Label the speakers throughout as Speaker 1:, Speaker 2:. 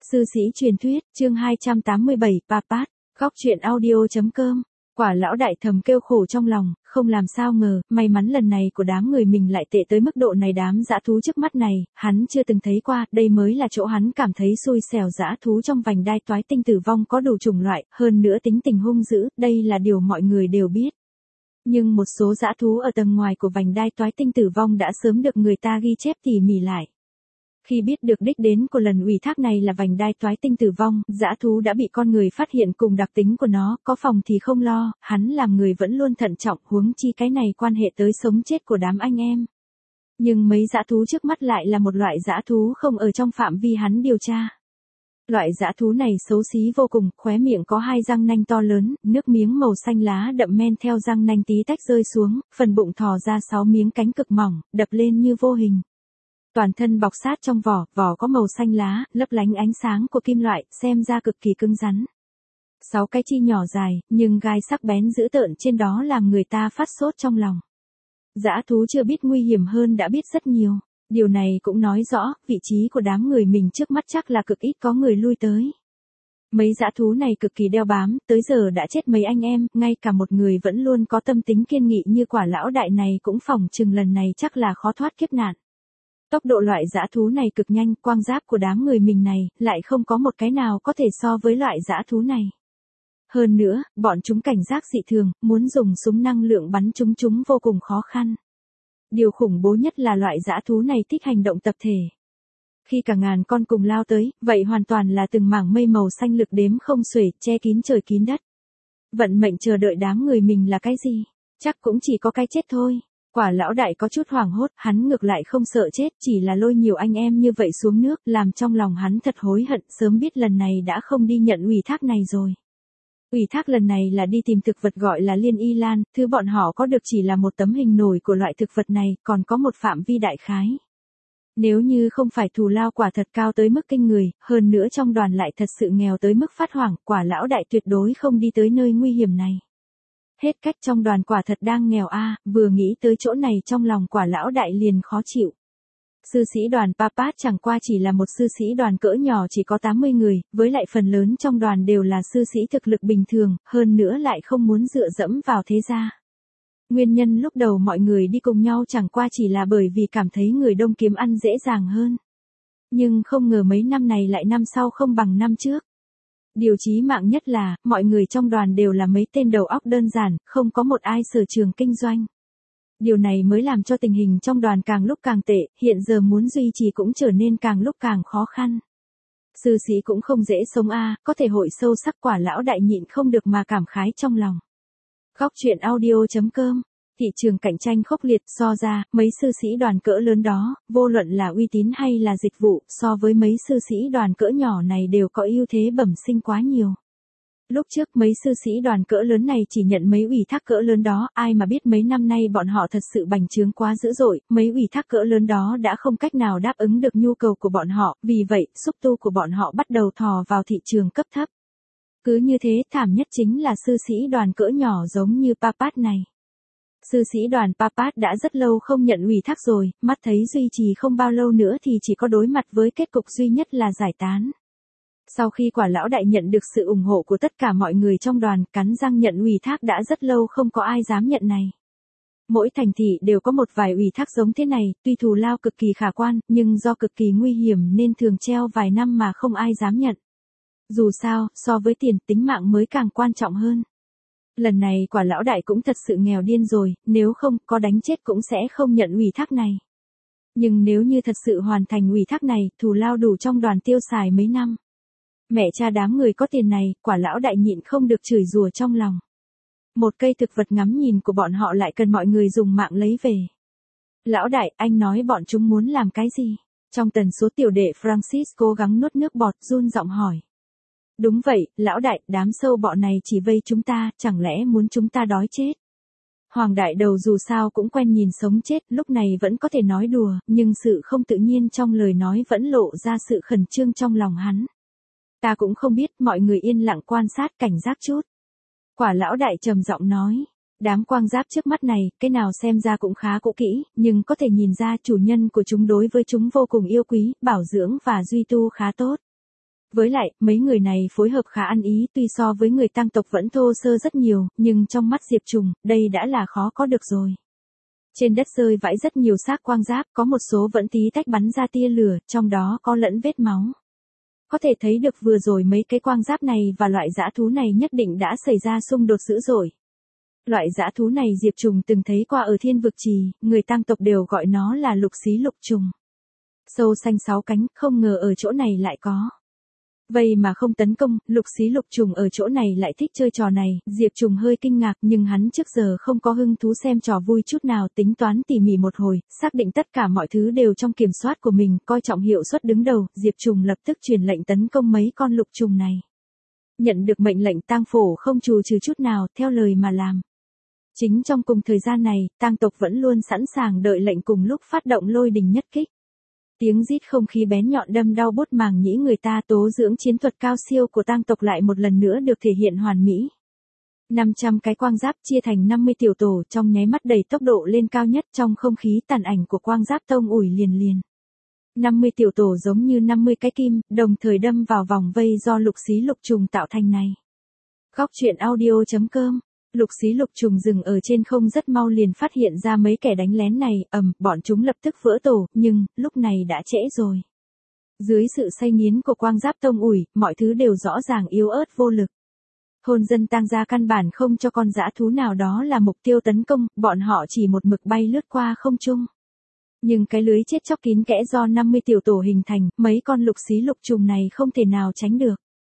Speaker 1: Sư sĩ truyền thuyết, chương 287, Papat, góc truyện audio.com. Quả lão đại thầm kêu khổ trong lòng, không làm sao ngờ, may mắn lần này của đám người mình lại tệ tới mức độ này. Đám dã thú trước mắt này, hắn chưa từng thấy qua, đây mới là chỗ hắn cảm thấy xui xẻo. Dã thú trong vành đai toái tinh tử vong có đủ chủng loại, hơn nữa tính tình hung dữ, đây là điều mọi người đều biết. Nhưng một số dã thú ở tầng ngoài của vành đai toái tinh tử vong đã sớm được người ta ghi chép tỉ mỉ lại. Khi biết được đích đến của lần ủy thác này là vành đai toái tinh tử vong, dã thú đã bị con người phát hiện cùng đặc tính của nó, có phòng thì không lo, hắn làm người vẫn luôn thận trọng, huống chi cái này quan hệ tới sống chết của đám anh em. Nhưng mấy dã thú trước mắt lại là một loại dã thú không ở trong phạm vi hắn điều tra. Loại dã thú này xấu xí vô cùng, khóe miệng có hai răng nanh to lớn, nước miếng màu xanh lá đậm men theo răng nanh tí tách rơi xuống, phần bụng thò ra 6 miếng cánh cực mỏng, đập lên như vô hình. Toàn thân bọc sát trong vỏ có màu xanh lá, lấp lánh ánh sáng của kim loại, xem ra cực kỳ cứng rắn. 6 cái chi nhỏ dài, nhưng gai sắc bén dữ tợn trên đó làm người ta phát sốt trong lòng. Dã thú chưa biết nguy hiểm hơn đã biết rất nhiều. Điều này cũng nói rõ, vị trí của đám người mình trước mắt chắc là cực ít có người lui tới. Mấy dã thú này cực kỳ đeo bám, tới giờ đã chết mấy anh em, ngay cả một người vẫn luôn có tâm tính kiên nghị như quả lão đại này cũng phỏng chừng lần này chắc là khó thoát kiếp nạn. Tốc độ loại dã thú này cực nhanh, quang giáp của đám người mình này, lại không có một cái nào có thể so với loại dã thú này. Hơn nữa, bọn chúng cảnh giác dị thường, muốn dùng súng năng lượng bắn chúng vô cùng khó khăn. Điều khủng bố nhất là loại dã thú này thích hành động tập thể. Khi cả ngàn con cùng lao tới, vậy hoàn toàn là từng mảng mây màu xanh lực đếm không xuể, che kín trời kín đất. Vận mệnh chờ đợi đám người mình là cái gì? Chắc cũng chỉ có cái chết thôi. Quả lão đại có chút hoảng hốt, hắn ngược lại không sợ chết, chỉ là lôi nhiều anh em như vậy xuống nước, làm trong lòng hắn thật hối hận, sớm biết lần này đã không đi nhận ủy thác này rồi. Ủy thác lần này là đi tìm thực vật gọi là liên y lan, thứ bọn họ có được chỉ là một tấm hình nổi của loại thực vật này, còn có một phạm vi đại khái. Nếu như không phải thù lao quả thật cao tới mức kinh người, hơn nữa trong đoàn lại thật sự nghèo tới mức phát hoảng, quả lão đại tuyệt đối không đi tới nơi nguy hiểm này. Hết cách, trong đoàn quả thật đang nghèo vừa nghĩ tới chỗ này trong lòng quả lão đại liền khó chịu. Sư sĩ đoàn Papat chẳng qua chỉ là một sư sĩ đoàn cỡ nhỏ chỉ có 80 người, với lại phần lớn trong đoàn đều là sư sĩ thực lực bình thường, hơn nữa lại không muốn dựa dẫm vào thế gia. Nguyên nhân lúc đầu mọi người đi cùng nhau chẳng qua chỉ là bởi vì cảm thấy người đông kiếm ăn dễ dàng hơn. Nhưng không ngờ mấy năm này lại năm sau không bằng năm trước. Điều chí mạng nhất là, mọi người trong đoàn đều là mấy tên đầu óc đơn giản, không có một ai sở trường kinh doanh. Điều này mới làm cho tình hình trong đoàn càng lúc càng tệ, hiện giờ muốn duy trì cũng trở nên càng lúc càng khó khăn. Sư sĩ cũng không dễ sống có thể hội sâu sắc quả lão đại nhịn không được mà cảm khái trong lòng. Góc truyện audio.com. Thị trường cạnh tranh khốc liệt, so ra, mấy sư sĩ đoàn cỡ lớn đó, vô luận là uy tín hay là dịch vụ, so với mấy sư sĩ đoàn cỡ nhỏ này đều có ưu thế bẩm sinh quá nhiều. Lúc trước mấy sư sĩ đoàn cỡ lớn này chỉ nhận mấy ủy thác cỡ lớn đó, ai mà biết mấy năm nay bọn họ thật sự bành trướng quá dữ dội, mấy ủy thác cỡ lớn đó đã không cách nào đáp ứng được nhu cầu của bọn họ, vì vậy, xúc tu của bọn họ bắt đầu thò vào thị trường cấp thấp. Cứ như thế, thảm nhất chính là sư sĩ đoàn cỡ nhỏ giống như Papat này. Sư sĩ đoàn Papat đã rất lâu không nhận ủy thác rồi, mắt thấy duy trì không bao lâu nữa thì chỉ có đối mặt với kết cục duy nhất là giải tán. Sau khi quả lão đại nhận được sự ủng hộ của tất cả mọi người trong đoàn, cắn răng nhận ủy thác đã rất lâu không có ai dám nhận này. Mỗi thành thị đều có một vài ủy thác giống thế này, tuy thù lao cực kỳ khả quan, nhưng do cực kỳ nguy hiểm nên thường treo vài năm mà không ai dám nhận. Dù sao, so với tiền, tính mạng mới càng quan trọng hơn. Lần này quả lão đại cũng thật sự nghèo điên rồi, nếu không, có đánh chết cũng sẽ không nhận ủy thác này. Nhưng nếu như thật sự hoàn thành ủy thác này, thù lao đủ trong đoàn tiêu xài mấy năm. Mẹ cha đám người có tiền này, quả lão đại nhịn không được chửi rủa trong lòng. Một cây thực vật ngắm nhìn của bọn họ lại cần mọi người dùng mạng lấy về. Lão đại, anh nói bọn chúng muốn làm cái gì? Trong tần số tiểu đệ Francis cố gắng nuốt nước bọt, run giọng hỏi. Đúng vậy, lão đại, đám sâu bọ này chỉ vây chúng ta, chẳng lẽ muốn chúng ta đói chết? Hoàng đại đầu dù sao cũng quen nhìn sống chết, lúc này vẫn có thể nói đùa, nhưng sự không tự nhiên trong lời nói vẫn lộ ra sự khẩn trương trong lòng hắn. Ta cũng không biết, mọi người yên lặng quan sát, cảnh giác chút. Quả lão đại trầm giọng nói, đám quang giáp trước mắt này, cái nào xem ra cũng khá cũ kỹ, nhưng có thể nhìn ra chủ nhân của chúng đối với chúng vô cùng yêu quý, bảo dưỡng và duy tu khá tốt. Với lại, mấy người này phối hợp khá ăn ý, tuy so với người Tang tộc vẫn thô sơ rất nhiều, nhưng trong mắt Diệp Trùng, đây đã là khó có được rồi. Trên đất rơi vãi rất nhiều xác quang giáp, có một số vẫn tí tách bắn ra tia lửa, trong đó có lẫn vết máu. Có thể thấy được vừa rồi mấy cái quang giáp này và loại dã thú này nhất định đã xảy ra xung đột dữ dội. Loại dã thú này Diệp Trùng từng thấy qua ở Thiên Vực Trì, người Tang tộc đều gọi nó là lục xí lục trùng. Sâu xanh 6 cánh, không ngờ ở chỗ này lại có. Vậy mà không tấn công, lục xí lục trùng ở chỗ này lại thích chơi trò này, Diệp Trùng hơi kinh ngạc nhưng hắn trước giờ không có hứng thú xem trò vui chút nào, tính toán tỉ mỉ một hồi, xác định tất cả mọi thứ đều trong kiểm soát của mình, coi trọng hiệu suất đứng đầu, Diệp Trùng lập tức truyền lệnh tấn công mấy con lục trùng này. Nhận được mệnh lệnh Tang Phổ không chù trừ chút nào, theo lời mà làm. Chính trong cùng thời gian này, Tang tộc vẫn luôn sẵn sàng đợi lệnh cùng lúc phát động lôi đình nhất kích. Tiếng rít không khí bén nhọn đâm đau bút màng nhĩ người ta, tố dưỡng chiến thuật cao siêu của Tang tộc lại một lần nữa được thể hiện hoàn mỹ. 500 cái quang giáp chia thành 50 tiểu tổ trong nháy mắt đẩy tốc độ lên cao nhất, trong không khí tàn ảnh của quang giáp tông ủi liền liền. 50 tiểu tổ giống như 50 cái kim, đồng thời đâm vào vòng vây do lục xí lục trùng tạo thành này. Góc truyện audio.com. Lục xí lục trùng dừng ở trên không rất mau liền phát hiện ra mấy kẻ đánh lén này, bọn chúng lập tức vỡ tổ, nhưng, lúc này đã trễ rồi. Dưới sự say nghiến của quang giáp tông ủi, mọi thứ đều rõ ràng yếu ớt vô lực. Hồn dân Tang gia căn bản không cho con dã thú nào đó là mục tiêu tấn công, bọn họ chỉ một mực bay lướt qua không trung. Nhưng cái lưới chết chóc kín kẽ do 50 tiểu tổ hình thành, mấy con lục xí lục trùng này không thể nào tránh được.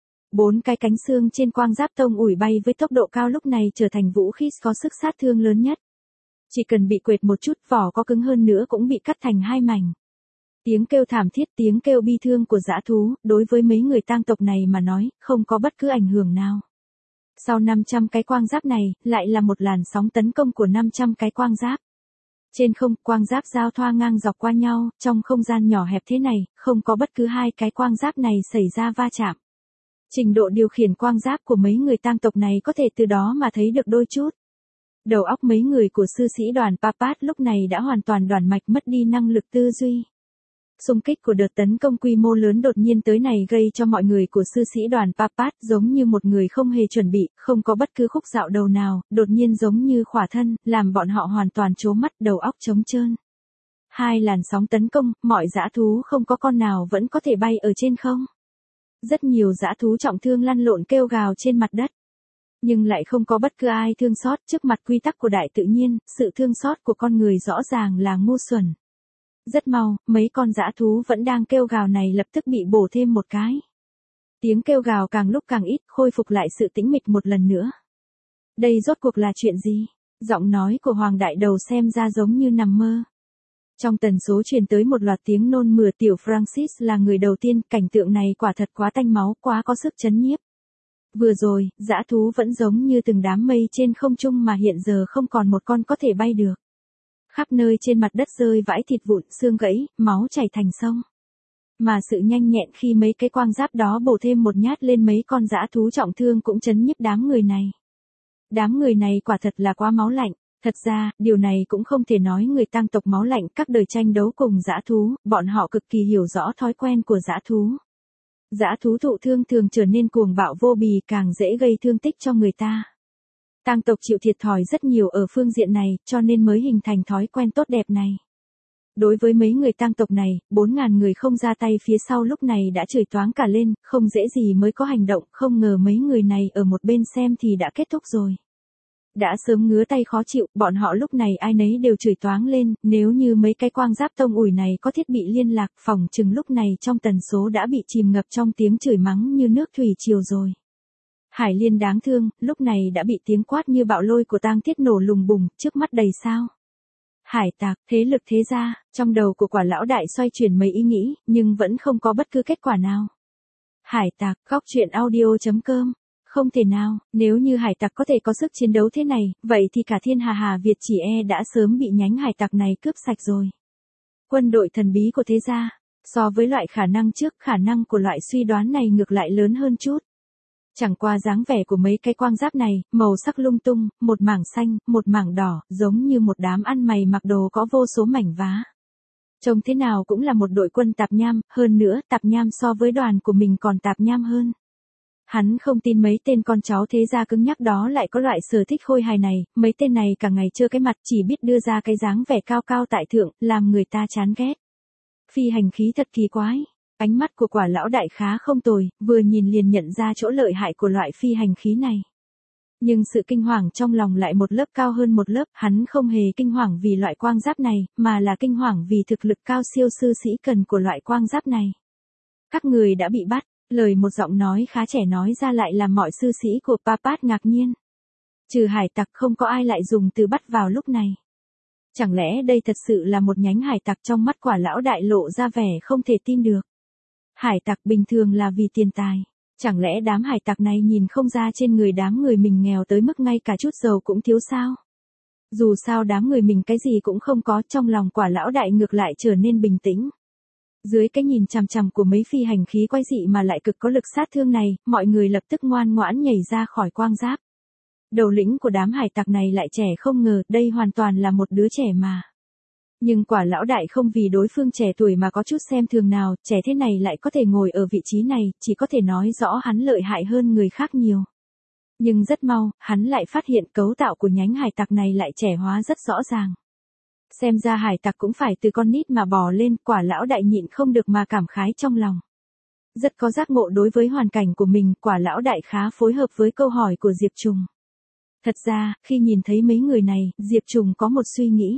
Speaker 1: 4 cái cánh xương trên quang giáp tông ủi bay với tốc độ cao lúc này trở thành vũ khí có sức sát thương lớn nhất. Chỉ cần bị quệt một chút, vỏ có cứng hơn nữa cũng bị cắt thành hai mảnh. Tiếng kêu thảm thiết, tiếng kêu bi thương của dã thú, đối với mấy người Tang tộc này mà nói, không có bất cứ ảnh hưởng nào. Sau 500 cái quang giáp này, lại là một làn sóng tấn công của 500 cái quang giáp. Trên không, quang giáp giao thoa ngang dọc qua nhau, trong không gian nhỏ hẹp thế này, không có bất cứ hai cái quang giáp này xảy ra va chạm. Trình độ điều khiển quang giáp của mấy người Tang tộc này có thể từ đó mà thấy được đôi chút. Đầu óc mấy người của sư sĩ đoàn Papat lúc này đã hoàn toàn đoản mạch, mất đi năng lực tư duy. Xung kích của đợt tấn công quy mô lớn đột nhiên tới này gây cho mọi người của sư sĩ đoàn Papat giống như một người không hề chuẩn bị, không có bất cứ khúc dạo đầu nào, đột nhiên giống như khỏa thân, làm bọn họ hoàn toàn trố mắt, đầu óc trống trơn. Hai làn sóng tấn công, mọi dã thú không có con nào vẫn có thể bay ở trên không. Rất nhiều dã thú trọng thương lăn lộn kêu gào trên mặt đất. Nhưng lại không có bất cứ ai thương xót, trước mặt quy tắc của đại tự nhiên, sự thương xót của con người rõ ràng là ngu xuẩn. Rất mau, mấy con dã thú vẫn đang kêu gào này lập tức bị bổ thêm một cái. Tiếng kêu gào càng lúc càng ít, khôi phục lại sự tĩnh mịch một lần nữa. Đây rốt cuộc là chuyện gì? Giọng nói của Hoàng Đại Đầu xem ra giống như nằm mơ. Trong tần số truyền tới một loạt tiếng nôn mửa, tiểu Francis là người đầu tiên, cảnh tượng này quả thật quá tanh máu, quá có sức chấn nhiếp. Vừa rồi, dã thú vẫn giống như từng đám mây trên không trung mà hiện giờ không còn một con có thể bay được. Khắp nơi trên mặt đất rơi vãi thịt vụn, xương gãy, máu chảy thành sông. Mà sự nhanh nhẹn khi mấy cái quang giáp đó bổ thêm một nhát lên mấy con dã thú trọng thương cũng chấn nhiếp đám người này. Đám người này quả thật là quá máu lạnh. Thật ra, điều này cũng không thể nói người Tang tộc máu lạnh, các đời tranh đấu cùng dã thú, bọn họ cực kỳ hiểu rõ thói quen của dã thú. Dã thú thụ thương thường trở nên cuồng bạo vô bì, càng dễ gây thương tích cho người ta. Tang tộc chịu thiệt thòi rất nhiều ở phương diện này, cho nên mới hình thành thói quen tốt đẹp này. Đối với mấy người Tang tộc này, 4.000 người không ra tay phía sau lúc này đã chửi toáng cả lên, không dễ gì mới có hành động, không ngờ mấy người này ở một bên xem thì đã kết thúc rồi. Đã sớm ngứa tay khó chịu, bọn họ lúc này ai nấy đều chửi toáng lên, nếu như mấy cái quang giáp tông ủi này có thiết bị liên lạc, phòng chừng lúc này trong tần số đã bị chìm ngập trong tiếng chửi mắng như nước thủy triều rồi. Hải Liên đáng thương, lúc này đã bị tiếng quát như bạo lôi của tang thiết nổ lùng bùng, trước mắt đầy sao. Hải tặc, thế lực thế gia, trong đầu của quả lão đại xoay chuyển mấy ý nghĩ, nhưng vẫn không có bất cứ kết quả nào. Hải tặc, góc truyện audio.com. Không thể nào, nếu như hải tặc có thể có sức chiến đấu thế này, vậy thì cả thiên hà Việt chỉ đã sớm bị nhánh hải tặc này cướp sạch rồi. Quân đội thần bí của thế gia, so với loại khả năng trước, khả năng của loại suy đoán này ngược lại lớn hơn chút. Chẳng qua dáng vẻ của mấy cái quang giáp này, màu sắc lung tung, một mảng xanh, một mảng đỏ, giống như một đám ăn mày mặc đồ có vô số mảnh vá. Trông thế nào cũng là một đội quân tạp nham, hơn nữa tạp nham so với đoàn của mình còn tạp nham hơn. Hắn không tin mấy tên con cháu thế gia cứng nhắc đó lại có loại sở thích khôi hài này, mấy tên này cả ngày trơ cái mặt chỉ biết đưa ra cái dáng vẻ cao cao tại thượng, làm người ta chán ghét. Phi hành khí thật kỳ quái. Ánh mắt của Quả lão đại khá không tồi, vừa nhìn liền nhận ra chỗ lợi hại của loại phi hành khí này. Nhưng sự kinh hoàng trong lòng lại một lớp cao hơn một lớp, hắn không hề kinh hoàng vì loại quang giáp này, mà là kinh hoàng vì thực lực cao siêu sư sĩ cần của loại quang giáp này. Các người đã bị bắt, lời một giọng nói khá trẻ nói ra lại làm mọi sư sĩ của Papat ngạc nhiên. Trừ hải tặc không có ai lại dùng từ bắt vào lúc này. Chẳng lẽ đây thật sự là một nhánh hải tặc? Trong mắt Quả lão đại lộ ra vẻ không thể tin được. Hải tặc bình thường là vì tiền tài. Chẳng lẽ đám hải tặc này nhìn không ra trên người đám người mình nghèo tới mức ngay cả chút dầu cũng thiếu sao? Dù sao đám người mình cái gì cũng không có, trong lòng Quả lão đại ngược lại trở nên bình tĩnh. Dưới cái nhìn chằm chằm của mấy phi hành khí quái dị mà lại cực có lực sát thương này, mọi người lập tức ngoan ngoãn nhảy ra khỏi quang giáp. Đầu lĩnh của đám hải tặc này lại trẻ không ngờ, đây hoàn toàn là một đứa trẻ mà. Nhưng Quả lão đại không vì đối phương trẻ tuổi mà có chút xem thường nào, trẻ thế này lại có thể ngồi ở vị trí này, chỉ có thể nói rõ hắn lợi hại hơn người khác nhiều. Nhưng rất mau, hắn lại phát hiện cấu tạo của nhánh hải tặc này lại trẻ hóa rất rõ ràng. Xem ra hải tặc cũng phải từ con nít mà bò lên, Quả lão đại nhịn không được mà cảm khái trong lòng. Rất có giác ngộ đối với hoàn cảnh của mình, Quả lão đại khá phối hợp với câu hỏi của Diệp Trùng. Thật ra, khi nhìn thấy mấy người này, Diệp Trùng có một suy nghĩ.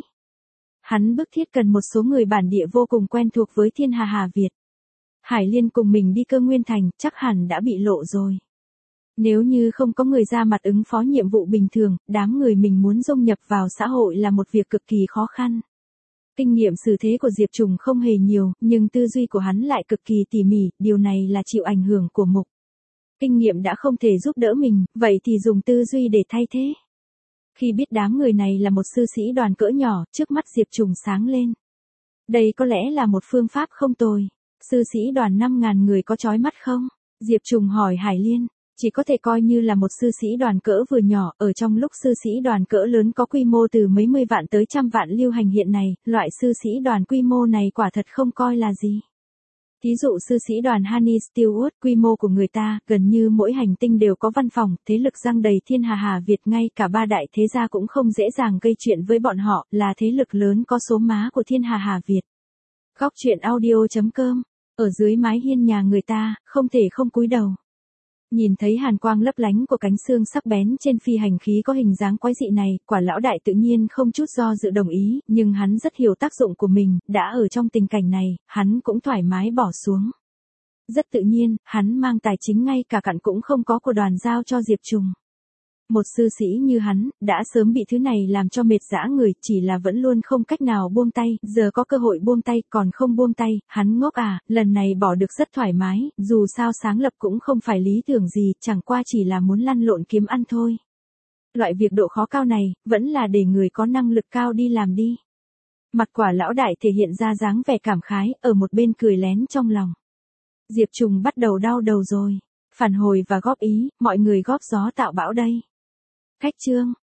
Speaker 1: Hắn bức thiết cần một số người bản địa vô cùng quen thuộc với thiên hà Việt. Hải Liên cùng mình đi Cơ Nguyên Thành, chắc hẳn đã bị lộ rồi. Nếu như không có người ra mặt ứng phó nhiệm vụ bình thường, đám người mình muốn dung nhập vào xã hội là một việc cực kỳ khó khăn. Kinh nghiệm xử thế của Diệp Trùng không hề nhiều, nhưng tư duy của hắn lại cực kỳ tỉ mỉ, điều này là chịu ảnh hưởng của mục. Kinh nghiệm đã không thể giúp đỡ mình, vậy thì dùng tư duy để thay thế. Khi biết đám người này là một sư sĩ đoàn cỡ nhỏ, trước mắt Diệp Trùng sáng lên. Đây có lẽ là một phương pháp không tồi. Sư sĩ đoàn 5.000 người có chói mắt không? Diệp Trùng hỏi Hải Liên. Chỉ có thể coi như là một sư sĩ đoàn cỡ vừa nhỏ, ở trong lúc sư sĩ đoàn cỡ lớn có quy mô từ mấy mươi vạn tới trăm vạn lưu hành hiện nay, loại sư sĩ đoàn quy mô này quả thật không coi là gì. Thí dụ sư sĩ đoàn Honey Stewart, quy mô của người ta, gần như mỗi hành tinh đều có văn phòng, thế lực giăng đầy thiên hà Việt, ngay cả ba đại thế gia cũng không dễ dàng gây chuyện với bọn họ, là thế lực lớn có số má của thiên hà Việt. Góc truyện audio.com, ở dưới mái hiên nhà người ta, không thể không cúi đầu. Nhìn thấy hàn quang lấp lánh của cánh xương sắc bén trên phi hành khí có hình dáng quái dị này, Quả lão đại tự nhiên không chút do dự đồng ý, nhưng hắn rất hiểu tác dụng của mình, đã ở trong tình cảnh này, hắn cũng thoải mái bỏ xuống. Rất tự nhiên, hắn mang tài chính ngay cả cặn cũng không có của đoàn giao cho Diệp Trùng. Một sư sĩ như hắn, đã sớm bị thứ này làm cho mệt dã người, chỉ là vẫn luôn không cách nào buông tay, giờ có cơ hội buông tay, còn không buông tay, hắn ngốc à, lần này bỏ được rất thoải mái, dù sao sáng lập cũng không phải lý tưởng gì, chẳng qua chỉ là muốn lăn lộn kiếm ăn thôi. Loại việc độ khó cao này, vẫn là để người có năng lực cao đi làm đi. Mặt Quả lão đại thể hiện ra dáng vẻ cảm khái, ở một bên cười lén trong lòng. Diệp Trùng bắt đầu đau đầu rồi. Phản hồi và góp ý, mọi người góp gió tạo bão đây. Khách chương.